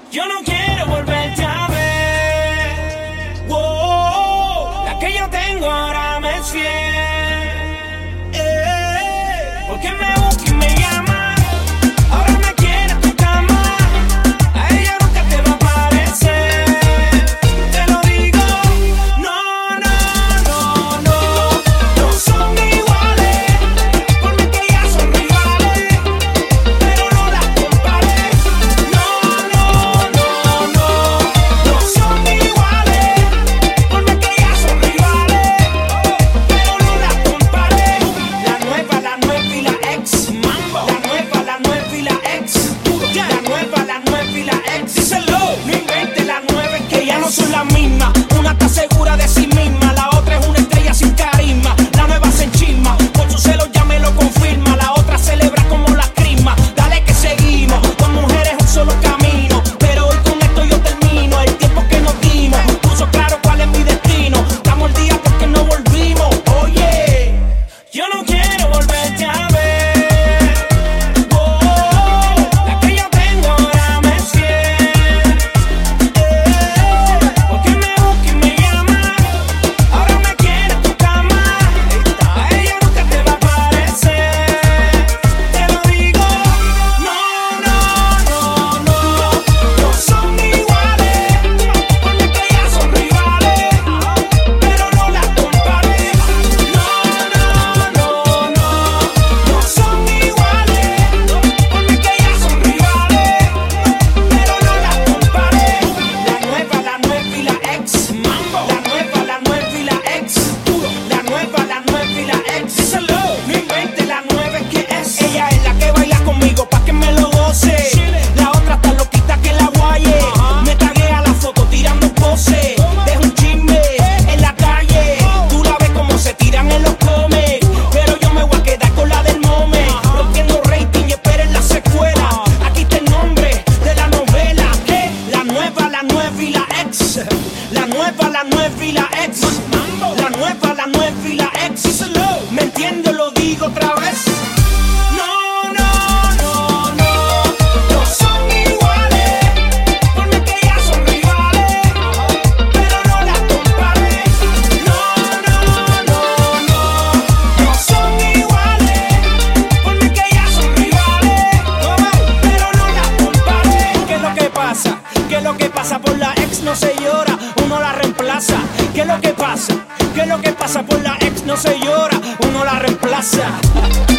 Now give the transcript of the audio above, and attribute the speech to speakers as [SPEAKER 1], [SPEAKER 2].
[SPEAKER 1] Yo no quiero volverte a ver. Wow, la que yo tengo ahora me es fiel. Porque me busca y me llama. Ahora me quiere en tu cama. A ella nunca te va a parecer. Te lo digo. No, no, no, no. No son iguales. Por mí que ya son rivales. Pero no las compares. No, no, no, no. No son iguales. Por mí que ya son rivales. Pero no las compares. La nueva y la ex. Mambo. La nueva y la ex. La nueva y la ex. Díselo. No inventes, la nueva es que ya no son las mismas. Una está segura de sí misma, la otra es una estrella sin carisma. La nueva se enchisma, por su celo ya me lo confirma. La otra celebra como la crisma. Dale que seguimos, con mujeres un solo camino. Pero hoy con esto yo termino. El tiempo que nos dimos puso claro cuál es mi destino. Estamos al día porque no volvimos. Oye, yo no quiero volverte a ver. Oh, la que yo tengo ahora me es fiel. Porque me busca y me llama. Ahora me quiere en tu cama. A ella nunca te va a parecer. Te lo digo. No, no, no, no. No son iguales. Por mí que ya son rivales. Pero no las compares. No, no, no, no. No son iguales. Por mí que ya son rivales. Pero no las compares. La nueva y la ex. Mambo. La nueva y la ex. La nueva y la ex. Díselo. No inventes, la nueva es que es. Ella es la que baila conmigo pa' que me lo goce. La otra está loquita que la guaye. Me taguea la foto tirando pose. Deja un chisme en la calle. Tú la ves como se tiran en los comes. Pero yo me voy a quedar con la del mome. Rompiendo rating y esperen la secuela. Aquí está el nombre de la novela. ¿Qué? La nueva y la ex. La nueva y la ex. La nueva y la ex. Díselo. ¿Me entiendes? Lo digo otra vez. No, no, no, no. No son iguales. Por mí que ya son rivales. Pero no las compares. No, no, no, no. No son iguales. Por mí que ya son rivales. Pero no las compares. ¿Qué es lo que pasa? ¿Qué es lo que pasa? Por la ex no se llora, uno la reemplaza. ¿Qué es lo que pasa? ¿Qué es lo que pasa? Por la ex no se llora, uno la reemplaza.